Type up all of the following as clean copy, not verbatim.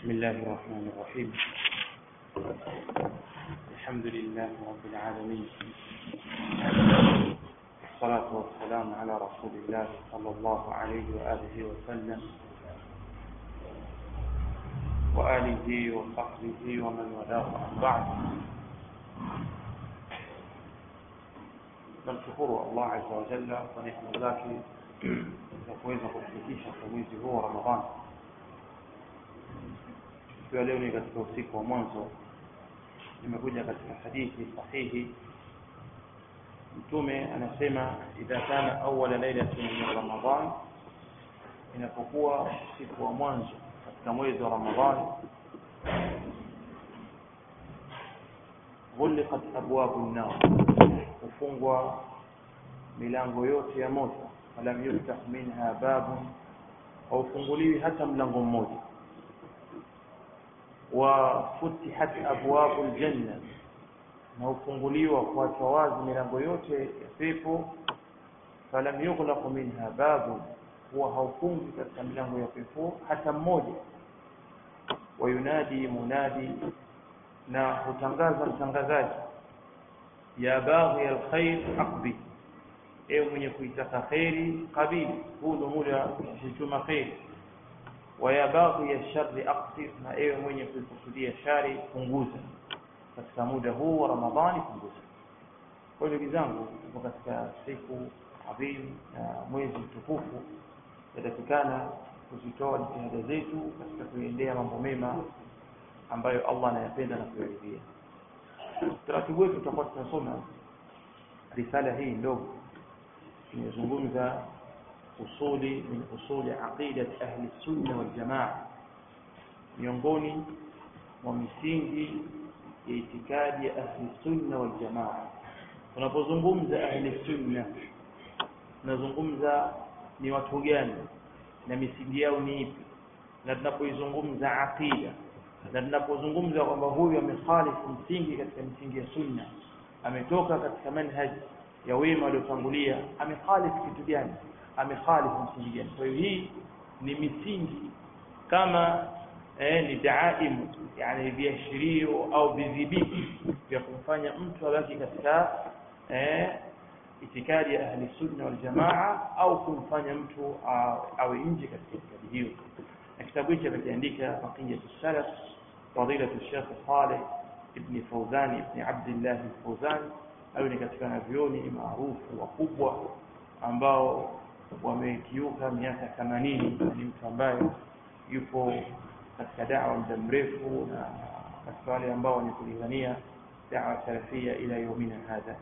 بسم الله الرحمن الرحيم. الحمد لله رب العالمين، والصلاة والسلام على رسول الله صلى الله عليه وآله وسلم وآله وصحبه ومن والاه. بعد، نشكر الله عز وجل ونحمد ذاك za kuweza kufikisha kwa mwezi huu wa Ramadhani. Kwa leo ni katika usiku wa mwanzo, nimekuja katika hadithi sahihi. Mtume anasema idha kana awwala lailatin min Ramadhan, inapokuwa usiku wa mwanzo katika mwezi wa Ramadhani, ghuliqat abwabun nar, hufungwa milango yote ya moto. Falam yuftah minha babun, au funguliwi hata mlango mmoja. Wa futihat abwabul janna, na ufunguliwa kwa wazi milango yote ya pepo. Falam yughlaq minha babun, huwa haufungi katika milango ya pepo hata mmoja. Wa yunadi munadi, na hutangaza mtangazaji, ya baghi alkhair aqbi, ewe mwenye kuitaka khairi qabili, huu ndo muda kujituma khairi. Wa ya baghi ash-sharri aqsir, na ewe mwenye kuikusudia shari punguza katika muda huu wa Ramadhani, punguza. Kwa hiyo ndugu zangu, tuko katika siku adhim na mwezi mtukufu, yatakikana kuzitoa jitihada zetu katika kuendea mambo mema ambayo Allah anayapenda na kuyaridhia. Taratibu wetu tutakuwa tunasoma risala hii ndogo inazungumza usuli min usuli aqidat ahli sunna wal jamaa, miongoni mwa misingi ya itikadi ya ahli sunna wal jamaa. Tunapozungumza ahli sunna, tunazungumza ni watu gani na misingi yao ni ipi, na tunapoizungumza aqida, na tunapozungumza kwamba huyu amekhalifu msingi katika misingi ya sunna, ametoka katika manhaj ya wema waliotangulia, amekhalifu kitu gani, amekhalifu msingi gani? Kwa hiyo hii ni misingi kama ni daaimu, yani viashirio au vidhibiti vya kumfanya mtu abaki katika itikadi ya ahli sunna wal jamaa, au kumfanya mtu awe nje katika itikadi hiyo. Na kitabu hicho kimeandika Aqidatu Salaf, fadilatu Sheikh Saleh ibn Fawzan ibn Abdullah al-Fawzan, au ni katika wanavyuoni maarufu wakubwa ambao wamekiuka miaka 80. Ni mtu ambaye yupo katika da'wa muda mrefu, na katika wale ambao wanakulingania da'wa salafia ila yawmina hadha.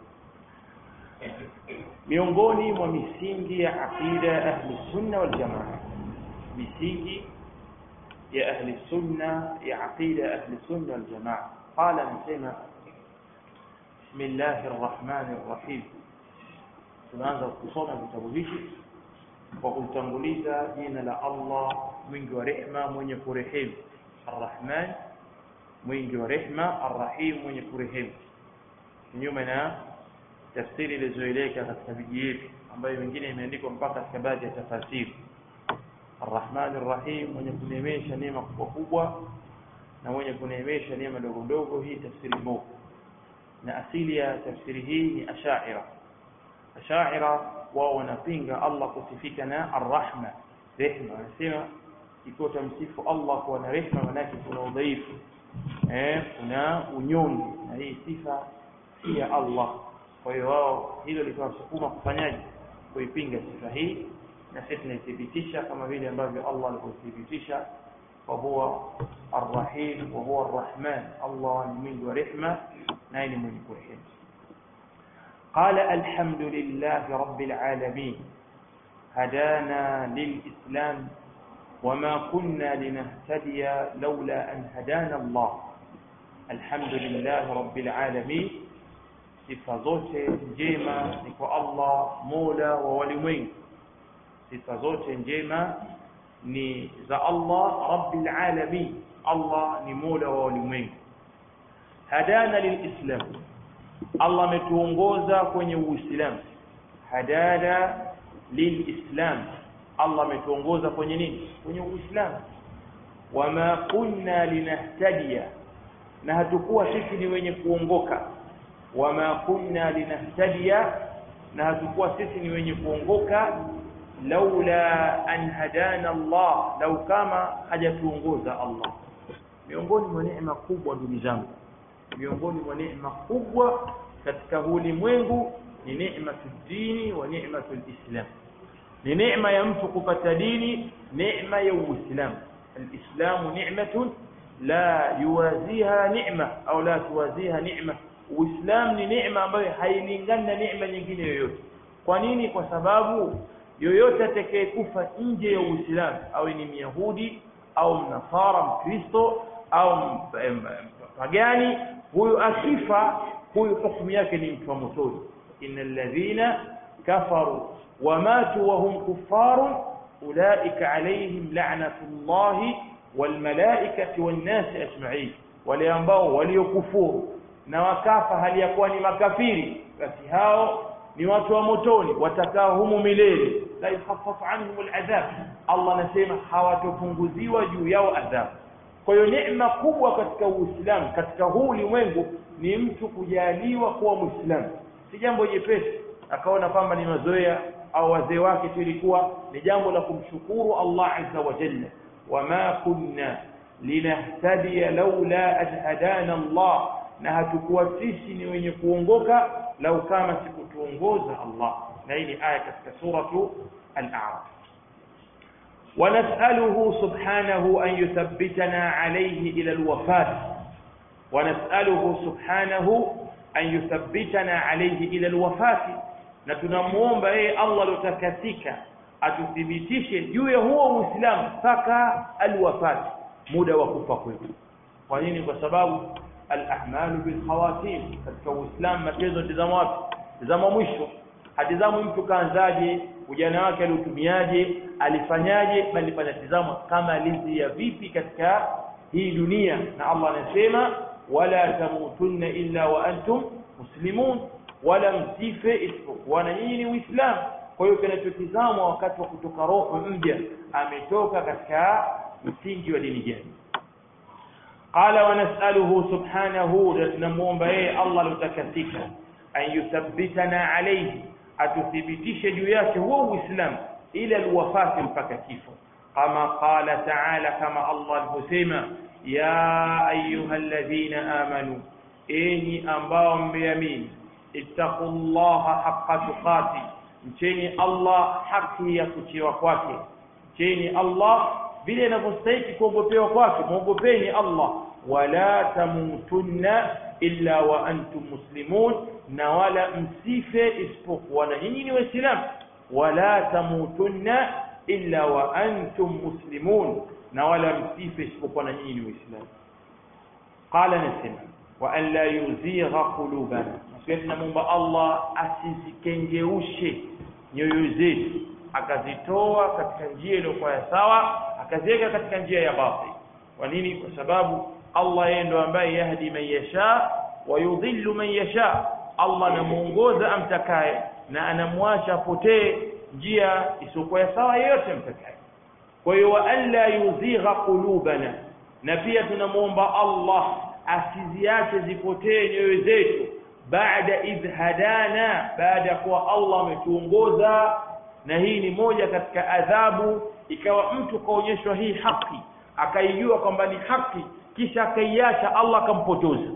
Miongoni mwa misingi ya aqida ahli sunna wal jamaa, misingi ya ahli sunna ya aqida ahli sunna wal jamaa, qala nasema bismillahir rahmanir rahim. Tunaanza kusoma kitabu hiki kwa kutanguliza jina la Allah mwingi wa rehema mwenye kurehemu. Ar-Rahman, mwingi wa rehema, Ar-Rahim, mwenye kurehemu. Kinyume na tafsiri ilizoeleka katika viji yetu, ambayo wengine imeandikwa mpaka katika baadhi ya tafasiri. Ar-Rahman Ar-Rahim, mwenye kuneemesha neema kubwa kubwa na mwenye kuneemesha neema ndogo ndogo. Hii tafsiri mbovu, na asili ya tafsiri hii ni Ash'ari. Ash'ari wao wanapinga Allah kusifika na ar-rahma, rehema. Wanasema ikiwa tamsifu Allah kwa na rehema, manake kuna udhaifu, kuna unyonge, na hii sifa si ya Allah. Kwa hiyo wao hilo likawasukuma kufanyaje, kuipinga sifa hii, na sisi tunathibitisha kama vile ambavyo Allah alivyothibitisha, wa huwa ar-rahim wa huwa ar-rahman. Allah ni mwingi wa rehema na ni mwenye kurehemu. قال الحمد لله رب العالمين هدانا للإسلام وما كنا لنهتدي لولا أن هدانا الله. الحمد لله رب العالمين، sifa zote njema ni kwa Allah mola wa walimwengu. Sifa zote njema ni za Allah rabbil alamin, Allah ni mola wa walimwengu. Hadana lilislam, Allah ametuongoza kwenye Uislamu. Hadana lilislam, Allah ametuongoza kwenye nini? Kwenye Uislamu. wama kunna linahtadiya, na hatukuwa sisi ni wenye kuongoka. Wama kunna linahtadiya, na hatukuwa sisi ni wenye kuongoka laula an hadana Allah, lau kama hajatuongoza Allah. Miongoni mwa neema kubwa ndugu zangu, miongoni mwa neema kubwa katika ulimwengu ni neema dini wa neema al-Islam. Ni neema ya mtu kupata dini, neema ya Uislamu. Al-Islamu ni'matun la yuwaziha ni'ma au la tuwaziha ni'ma. Uislamu ni neema ambayo hailingani na neema nyingine yoyote. Kwa nini? Kwa sababu yoyote atakayekufa nje ya Uislamu, awe ni Myahudi au Mnasara, Mkristo au pagani, huyo akifa, huyo hukumu yake ni mtu wa motoni. Innal ladhina kafaru wa matu wa hum kuffarun ulaika alayhim la'natullahi wal malaikati wan nasi ajma'in. Wale ambao waliokufuru na wakafa hali ya kuwa ni makafiri, basi hao ni watu wa motoni, watakao humo milele. La yukhaffafu anhum al'adhab, Allah anasema hawatopunguziwa juu yao adhabu. Kwa hiyo neema kubwa katika Uislamu, katika huu ulimwengu, ni mtu kujaliwa kuwa Muislamu. Si jambo jepesi akaona kwamba ni mazoea au wazee wake tu, ilikuwa ni jambo la kumshukuru Allah azza wa jalla. Wama kunna linahtadiya laula an hadana Allah, na hatukuwa sisi ni wenye kuongoka lau kama sikutuongoza Allah. Na hii ni aya katika suratu al-A'raf. ونسأله سبحانه أن يثبتنا عليه إلى الوفاة. ونسأله سبحانه أن يثبتنا عليه إلى الوفاة. نتنموomba Allah lotakasika atuthibitishe juu ya huo Uislamu mpaka alwafat, muda wa kufa kwetu. Kwa nini? Kwa sababu al-a'malu bil khawatim. Katika Uislamu matezo tazama wapi? Tazama mwisho. Hatizamu mtu kaanzaje, ujana wake aliutumiaje, alifanyaje, bali panatizama kama alizia vipi katika hii dunia. Na Allah anasema wala tamutunna illa wa antum muslimun, wala msife isipokuwa na nyinyi ni Uislamu. Kwa hiyo kinachotizama wakati wa kutoka roho mja ametoka katika msingi wa dini gani. Qala wa nas'aluhu subhanahu, tunamwomba Allah lutakasika, an yuthabbitana alayhi, atuthibitishe juu yake huo Uislamu ila alwafati, mpaka kifo. Kama qala ta'ala, kama Allah alivyosema, ya ayyuhalladhina amanu, enyi ambao mmeamini, ittaqullaha haqqa tuqati, mcheni Allah haki ya kuchiwa kwake. Mcheni Allah vile inavyostahili kuogopewa kwake, muogopeni Allah. Wala tamutunna illa wa antum muslimun, na wala msife isipokuwa na nyinyi ni Waislamu. Wala tamutunna illa wa antum muslimun, na wala msife isipokuwa na nyinyi ni Waislamu. Qala nasema wa an la yuzigha qulubana, tunamwomba Allah asizikengeushe nyoyo zetu, akazitoa katika njia iliyokuwa sawa, akaziweka katika njia ya batili. Kwa nini? Kwa sababu Allah yeye ndo ambaye yahdi man yasha wa yudhillu man yasha. Allah anamuongoza amtakaye na anamwacha potee njia isiyokuwa sawa yote mtakaye. Kwa hiyo wa alla yuzigha qulubana, na pia tunamuomba Allah asiziache zipotee nyoyo zetu, baada idh hadana, baada kwa Allah ametuongoza. Na hii ni moja katika adhabu, ikawa mtu kaonyeshwa hii haki, akaijua kwamba ni haki, kisha akaiacha, Allah akampotoza.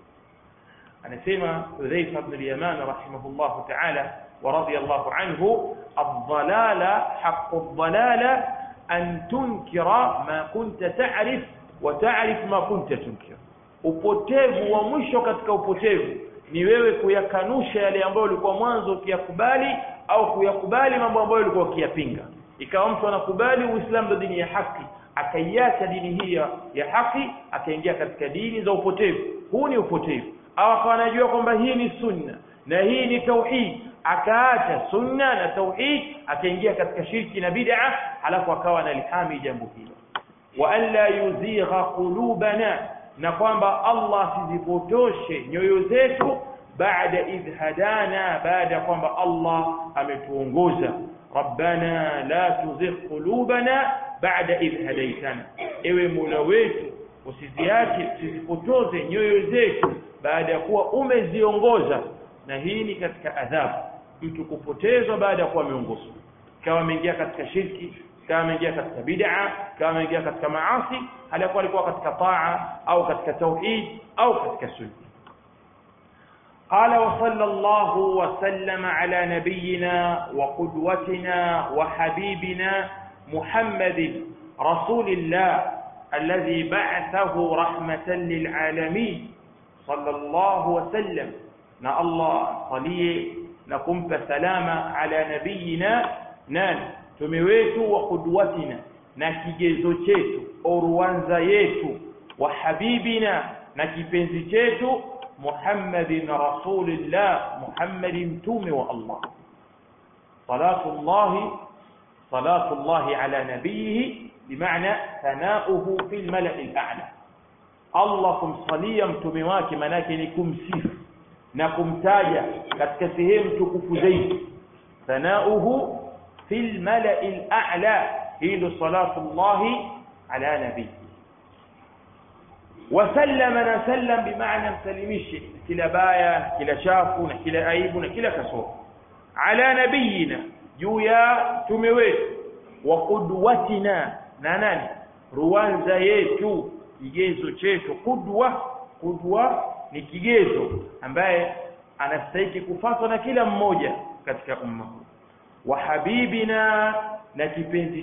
Anasema Hudhaifa ibn al-Yaman rahimahullah ta'ala wa radiyallahu anhu, ad-dhalala haqqu ad-dhalala an tunkira ma kunta ta'rif wa ta'rif ma kunta tunkir. Upotevu wa mwisho katika upotevu ni wewe kuyakanusha yale ambayo ulikuwa mwanzo ukiyakubali, au kuyakubali mambo ambayo ulikuwa ukiyapinga. Ikawa mtu anakubali Uislamu ndio dini ya haki, akaiacha dini hii ya haki, akaingia katika dini za upotevu. Huu ni upotevu. Au akawa anajua kwamba hii ni sunna na hii ni tauhid, akaacha sunna na tauhid, akaingia katika shirki na bid'a, halafu akawa analihami jambo hilo. Wa alla yuzigha qulubana, na kwamba Allah asizipotoshe nyoyo zetu, baada idh hadana, baada kwamba Allah ametuongoza. Rabbana la tuzigh qulubana ba'da idh hadaytana, ewe Mola wetu usizipotoze nyoyo zetu baada ya kuwa umeziongoza. Na hii ni katika adhabu, mtu kupotezwa baada ya kuwa ameongozwa, kama ameingia katika shirki, kama ameingia katika bid'a, kama ameingia katika maasi, halikuwa alikuwa katika taa au katika tauhid au katika sunna. قال وصلى الله وسلم على نبينا وقدوتنا وحبيبنا محمد رسول الله الذي بعثه رحمة للعالمين صلى الله وسلم. نا الله صليه نقم بسلامة على نبينا نان تمويت وقدوتنا نكيجيزو chetu orwanza yetu وحبيبنا نكيpenzi chetu محمد رسول الله محمد متوم والله صلاة الله على نبيه بمعنى ثناؤه في الملأ الأعلى. الله kumsalia mtume wake manake ni kumsifu na kumtaja katika sehemu tukufu zaidi. Thanauhu fil mala'il a'la, hiyo salatu ala nabii. وسلم نسلم بمعنى مسلمش كلا بايا كلا شافو كلا عيب كلا كسور على نبينا جويا تمويت وقدوتنا نانان ruwanza yetu, kigezo chetu. Qudwa ni kigezo ambaye anastahili kufuatwa na kila mmoja katika umma. Wa habibina, na kipenzi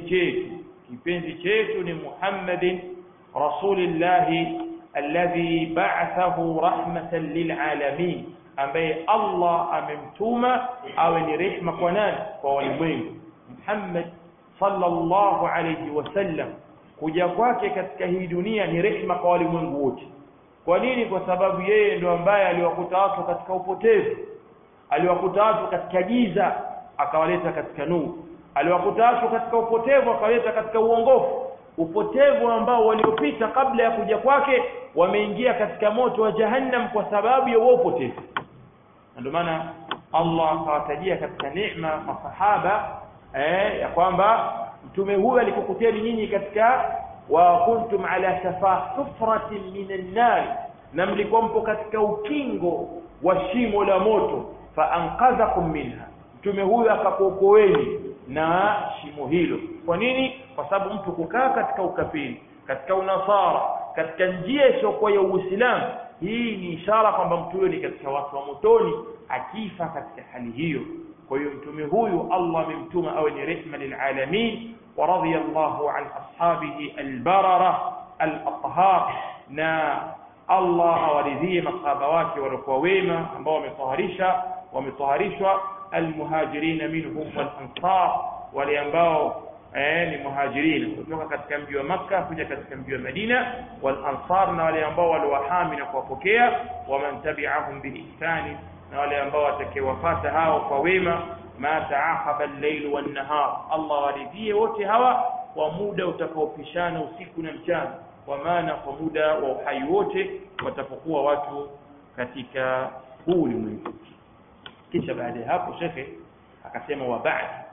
chetu ni Muhammadin rasulillah alladhi ba'athahu rahmatan lil'alamin, ambaye Allah amemtuma awe ni rehema kwa nani? Kwa walimwengu. Muhammad sallallahu alayhi wasallam kuja kwake katika hii dunia ni rehema kwa walimwengu wote. Kwa nini? Kwa sababu yeye ndio ambaye aliwakuta watu katika upotevu, aliwakuta watu katika giza akawaleta katika nuru, aliwakuta watu katika upotevu akawaleta katika uongofu. Upotevu ambao waliopita kabla ya kuja kwake wameingia katika moto wa jahannam kwa sababu ya upotevu. Ndio maana Allah akawatajia katika neema masahaba ya kwamba mtume huyu alikukuteni nyinyi katika wa kuntum ala safa hufratin minan nar, na mlikuwa mpo katika ukingo wa shimo la moto, fa anqadhakum minha, mtume huyu akakuokoeni na shimo hilo. Kwa nini? Kwa sababu mtu kukaa katika ukafiri, katika unasara, katika njia isiyokuwa ya Uislamu, hii ni ishara kwamba mtu huyo ni katika watu wa motoni akifa katika hali hiyo. Kwa hiyo mtume huyu Allah amemtuma awe ni rehema lilalamin. Wa radiyallahu an ashabihi albarara alathhar, na Allah awaridhie masahaba wake waliokuwa wema ambao wametaharishwa almuhajirin minhum wal ansar, wale ambao ni muhajirin kutoka katika mji wa Makkah kuja katika mji wa Madina, wal ansar na wale ambao waliwahami na kuwapokea, wa man tabi'ahum bi ihsani, na wale ambao watakaowafuata hao kwa wema. Ma ta'aqaba al-layl wan-nahar, Allah waridhie wote hawa kwa muda utakaopishana usiku na mchana, kwa maana kwa muda wa uhai wote watapokuwa watu katika huu ulimwengu. Kisha baada ya hapo shekhe akasema wa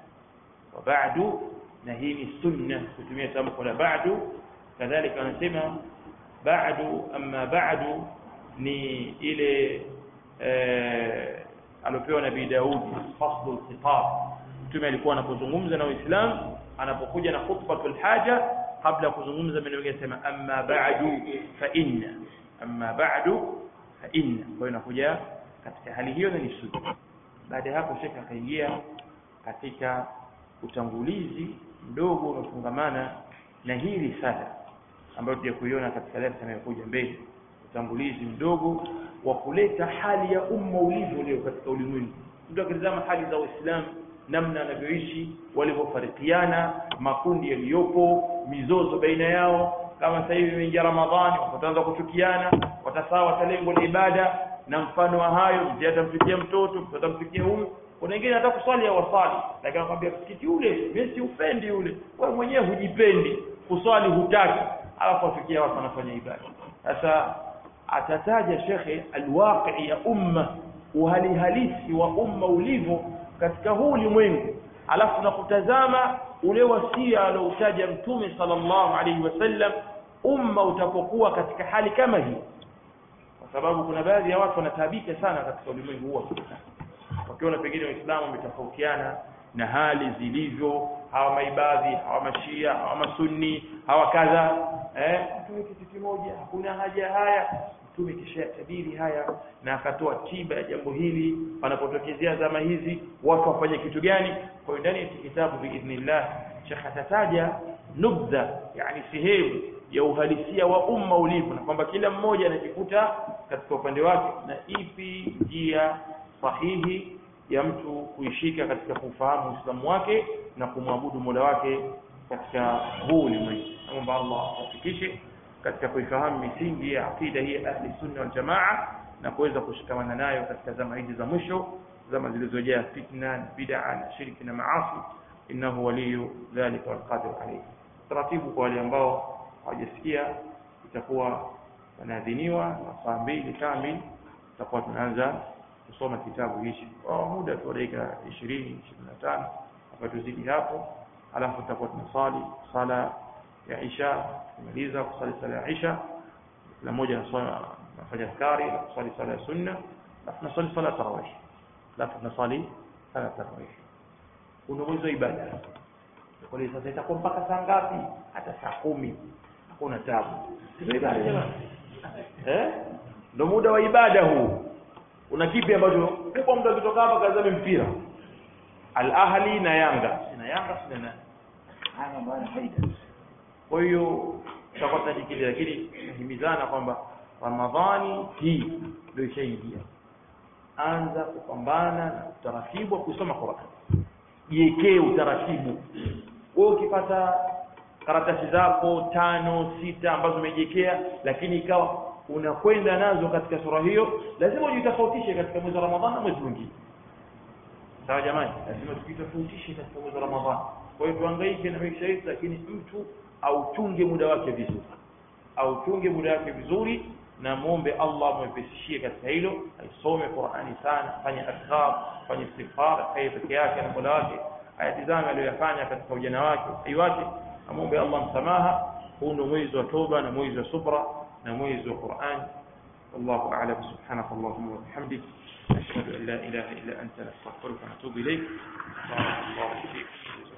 ba'du, na hii ni sunna kutumia tamko la ba'du. Kadhalika anasema ba'du, amma ba'du ni ile alopewa Nabii Daudi fasdul khitab. Mtume alikuwa anapozungumza na Uislamu, anapokuja na khutbatul haja, kabla kuzungumza maneno yake sema amma ba'du fa inna, amma ba'du fa inna. Kwa hiyo inakuja katika hali hiyo, na ni sunna. Baada ya hapo shekha akaingia katika utangulizi mdogo unafungamana na hii risala ambayo tutakuiona katika darasa inayokuja mbele. Utangulizi mdogo wa kuleta hali ya umma ulivyo leo katika ulimwengu. Mtu akitazama hali za Uislamu, namna wanavyoishi, walivyofarikiana, makundi yaliyopo, mizozo baina yao. Kama sasa hivi imeingia Ramadhani, wataanza kuchukiana, watasawa lengo la ibada na mfano wa hayo. Mzee atamfikia mtoto, atamfikia huyu. Kuna wengine hata kuswali hawasali, lakini anakuambia msikiti ule mimi siupendi ule, wewe mwenyewe hujipendi, kuswali hutaki, alafu afikia watu wanafanya ibada. Sasa atataja shekhe alwaqi ya umma, uhali halisi wa umma ulivyo katika huu ulimwengu, alafu na kutazama ule wasia alioutaja Mtume sallallahu alaihi wasallam, umma utapokuwa katika hali kama hii. Kwa sababu kuna baadhi ya watu wanataabika sana katika ulimwengu huu, wakiona pengine Waislamu wametofautiana na hali zilivyo, hawa maibadhi, hawa mashia, hawa masunni, hawa kadha, mtume kitu kimoja, hakuna haja haya. Mtume kisha tabiri haya na akatoa tiba ya jambo hili, panapotokezea zama hizi watu wafanye kitu gani. Kwa hiyo ndani ya kitabu biidhnillah Sheikh atataja nubdha, yani sehemu ya uhalisia wa umma ulivyo, na kwamba kila mmoja anajikuta katika upande wake na ipi njia sahihi ya mtu kuishika katika kufahamu Uislamu wake na kumwabudu Mola wake katika huu ulimwengu. Naomba Allah afikishe katika kuifahamu misingi ya akida hii ahli sunna wal jamaa na kuweza kushikamana nayo katika zama hizi za mwisho, zama zilizojaa fitna, bid'a na shirki na maasi. Innahu waliyu dhalika wal qadir alayhi. Taratibu kwa wale ambao hawajasikia, itakuwa wanaadhiniwa na saa 2 kamili tutakuwa tunaanza kusoma kitabu hichi kwa muda wa dakika 20-25 hapa tuzidi hapo, alafu tutakuwa tunasali sala ya Isha. Tumaliza kusali sala ya Isha, kila mmoja anafanya askari na kusali sala ya sunna, alafu tunasali sala tarawih, alafu tunasali sala tarawih. Kuna mwezi wa ibada. Kwa hiyo sasa itakuwa mpaka saa ngapi? Hata saa 10. Hakuna tabu. Sio ibada jamani. Ndio muda wa ibada huu. Una kipi ambacho kwa mtu akitoka hapa kazame mpira? Al-Ahli na Yanga. Na Yanga sina nani. Haya bwana faida. Kwa hiyo tutakuwa tunajikili, lakini tunahimizana kwamba Ramadhani hii ndio ishaidia. Anza kupambana na utaratibu wa kusoma Qur'an. Jiwekee utaratibu. Wewe ukipata karatasi zako 5, 6 ambazo umejiwekea, lakini ikawa unakwenda nazo katika sura hiyo, lazima ujitofautishe katika mwezi wa Ramadhani na mwezi mwingine. Sawa jamani, lazima tujitofautishe katika mwezi wa Ramadhani. Kwa hiyo tuhangaike na maisha yetu, lakini mtu auchunge muda wake vizuri. Auchunge muda wake vizuri na muombe Allah mwepesishie katika hilo. Aisome Qur'ani sana, fanye adhkar, fanye istighfar, haye peke yake na Mola wake, ayatizame aliyofanya katika ujana wake, aiwake, amuombe Allah msamaha. Huu ndio mwezi wa toba na mwezi wa subra na mwezi wa Qur'an. Wallahu a'lam. Subhanakallahumma wa bihamdik, ashhadu an la ilaha illa anta, nastaghfiruka wa natubu ilayk. Barakallahu fik.